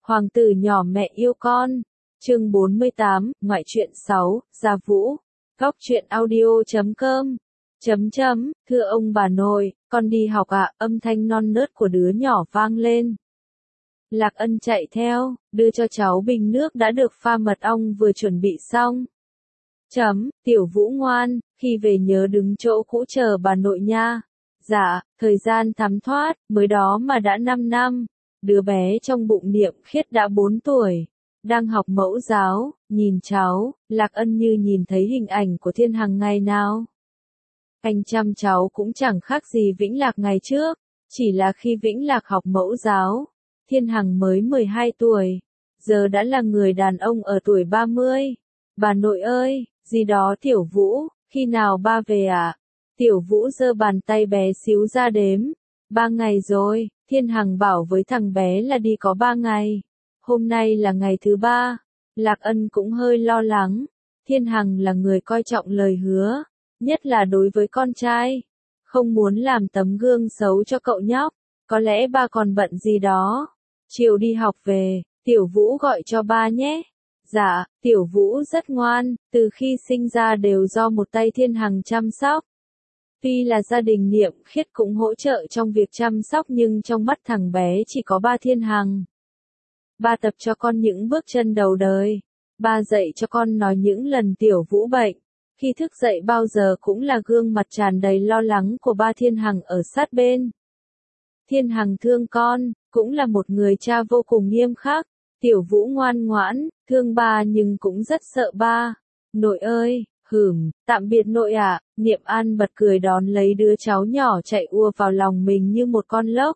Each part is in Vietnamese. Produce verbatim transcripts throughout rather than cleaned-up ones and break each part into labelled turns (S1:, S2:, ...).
S1: Hoàng tử nhỏ mẹ yêu con. Chương bốn mươi tám, ngoại truyện sáu, Gia Vũ. Góc truyện audio chấm com. Chấm chấm, thưa ông bà nội, con đi học ạ, âm thanh non nớt của đứa nhỏ vang lên. Lạc Ân chạy theo, đưa cho cháu bình nước đã được pha mật ong vừa chuẩn bị xong. Chấm, Tiểu Vũ ngoan, khi về nhớ đứng chỗ cũ chờ bà nội nha. Dạ, thời gian thấm thoát, mới đó mà đã năm năm. Đứa bé trong bụng Niệm Khiết đã bốn tuổi. Đang học mẫu giáo, nhìn cháu, Lạc Ân như nhìn thấy hình ảnh của Thiên Hằng ngày nào. Anh chăm cháu cũng chẳng khác gì Vĩnh Lạc ngày trước, chỉ là khi Vĩnh Lạc học mẫu giáo, Thiên Hằng mới mười hai tuổi, giờ đã là người đàn ông ở tuổi ba mươi. Bà nội ơi, gì đó Tiểu Vũ, khi nào ba về ạ? À? Tiểu Vũ giơ bàn tay bé xíu ra đếm. Ba ngày rồi, Thiên Hằng bảo với thằng bé là đi có ba ngày. Hôm nay là ngày thứ ba. Lạc Ân cũng hơi lo lắng. Thiên Hằng là người coi trọng lời hứa, nhất là đối với con trai. Không muốn làm tấm gương xấu cho cậu nhóc. Có lẽ ba còn bận gì đó. Chiều đi học về, Tiểu Vũ gọi cho ba nhé. Dạ, Tiểu Vũ rất ngoan, từ khi sinh ra đều do một tay Thiên Hằng chăm sóc. Tuy là gia đình Niệm Khiết cũng hỗ trợ trong việc chăm sóc nhưng trong mắt thằng bé chỉ có ba Thiên Hằng. Ba tập cho con những bước chân đầu đời. Ba dạy cho con nói những lần Tiểu Vũ bệnh. Khi thức dậy bao giờ cũng là gương mặt tràn đầy lo lắng của ba Thiên Hằng ở sát bên. Thiên Hằng thương con, cũng là một người cha vô cùng nghiêm khắc. Tiểu Vũ ngoan ngoãn, thương ba nhưng cũng rất sợ ba. Nội ơi, hửm, tạm biệt nội ạ. À. Niệm An bật cười đón lấy đứa cháu nhỏ chạy ùa vào lòng mình như một con lốc.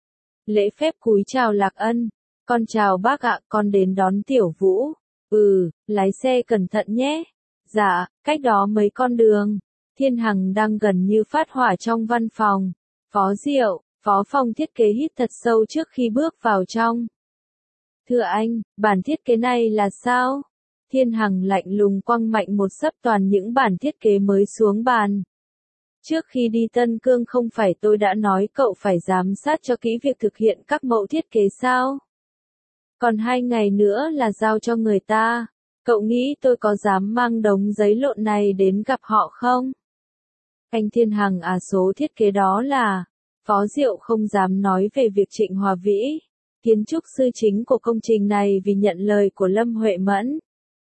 S1: Lễ phép cúi chào Lạc Ân. Con chào bác ạ, con đến đón Tiểu Vũ. Ừ, lái xe cẩn thận nhé. Dạ, cách đó mấy con đường. Thiên Hằng đang gần như phát hỏa trong văn phòng. Phó Diệu, phó phòng thiết kế hít thật sâu trước khi bước vào trong. Thưa anh, bản thiết kế này là sao? Thiên Hằng lạnh lùng quăng mạnh một xấp toàn những bản thiết kế mới xuống bàn. Trước khi đi Tân Cương không phải tôi đã nói cậu phải giám sát cho kỹ việc thực hiện các mẫu thiết kế sao? Còn hai ngày nữa là giao cho người ta. Cậu nghĩ tôi có dám mang đống giấy lộn này đến gặp họ không? Anh Thiên Hằng à, số thiết kế đó là... Phó Diệu không dám nói về việc Trịnh Hòa Vĩ, kiến trúc sư chính của công trình này vì nhận lời của Lâm Huệ Mẫn.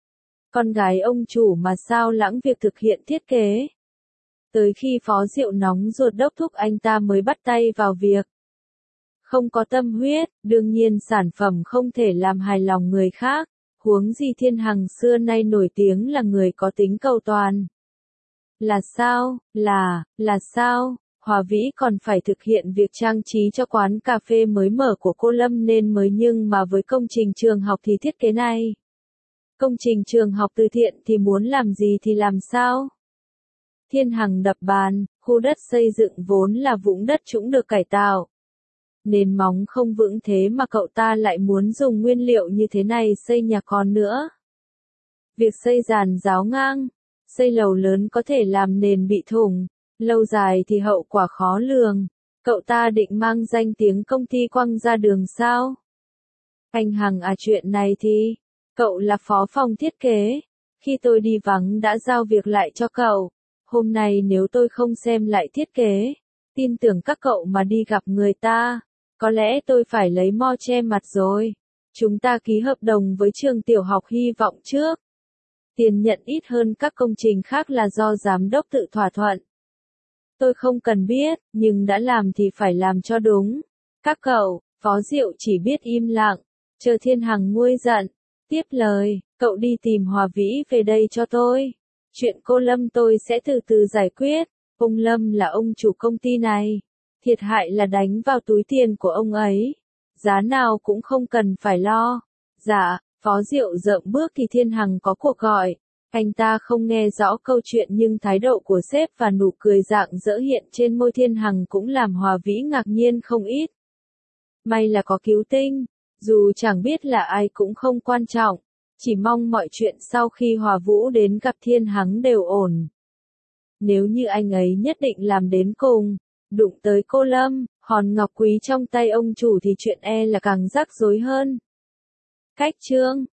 S1: Con gái ông chủ mà sao lãng việc thực hiện thiết kế. Tới khi Phó Diệu nóng ruột đốc thúc anh ta mới bắt tay vào việc. Không có tâm huyết, đương nhiên sản phẩm không thể làm hài lòng người khác, huống gì Thiên Hằng xưa nay nổi tiếng là người có tính cầu toàn. Là sao, là, là sao? Hòa Vĩ còn phải thực hiện việc trang trí cho quán cà phê mới mở của cô Lâm nên mới, nhưng mà với công trình trường học thì thiết kế này. Công trình trường học từ thiện thì muốn làm gì thì làm sao? Thiên Hằng đập bàn, khu đất xây dựng vốn là vũng đất trũng được cải tạo. Nền móng không vững thế mà cậu ta lại muốn dùng nguyên liệu như thế này xây nhà con nữa. Việc xây giàn giáo ngang, xây lầu lớn có thể làm nền bị thủng. Lâu dài thì hậu quả khó lường. Cậu ta định mang danh tiếng công ty quăng ra đường sao? Anh Hằng à, chuyện này thì... Cậu là phó phòng thiết kế. Khi tôi đi vắng đã giao việc lại cho cậu. Hôm nay nếu tôi không xem lại thiết kế, tin tưởng các cậu mà đi gặp người ta, có lẽ tôi phải lấy mo che mặt rồi. Chúng ta ký hợp đồng với trường tiểu học Hy Vọng trước. Tiền nhận ít hơn các công trình khác là do giám đốc tự thỏa thuận. Tôi không cần biết, nhưng đã làm thì phải làm cho đúng. Các cậu, Phó Diệu chỉ biết im lặng, chờ Thiên Hằng nguôi giận. Tiếp lời, cậu đi tìm Hòa Vĩ về đây cho tôi. Chuyện cô Lâm tôi sẽ từ từ giải quyết. Ông Lâm là ông chủ công ty này. Thiệt hại là đánh vào túi tiền của ông ấy. Giá nào cũng không cần phải lo. Dạ, Phó Diệu rợm bước thì Thiên Hằng có cuộc gọi. Anh ta không nghe rõ câu chuyện nhưng thái độ của sếp và nụ cười rạng rỡ hiện trên môi Thiên Hằng cũng làm Hòa Vĩ ngạc nhiên không ít. May là có cứu tinh, dù chẳng biết là ai cũng không quan trọng, chỉ mong mọi chuyện sau khi Hòa Vũ đến gặp Thiên Hằng đều ổn. Nếu như anh ấy nhất định làm đến cùng, đụng tới cô Lâm, hòn ngọc quý trong tay ông chủ thì chuyện e là càng rắc rối hơn. Cách chương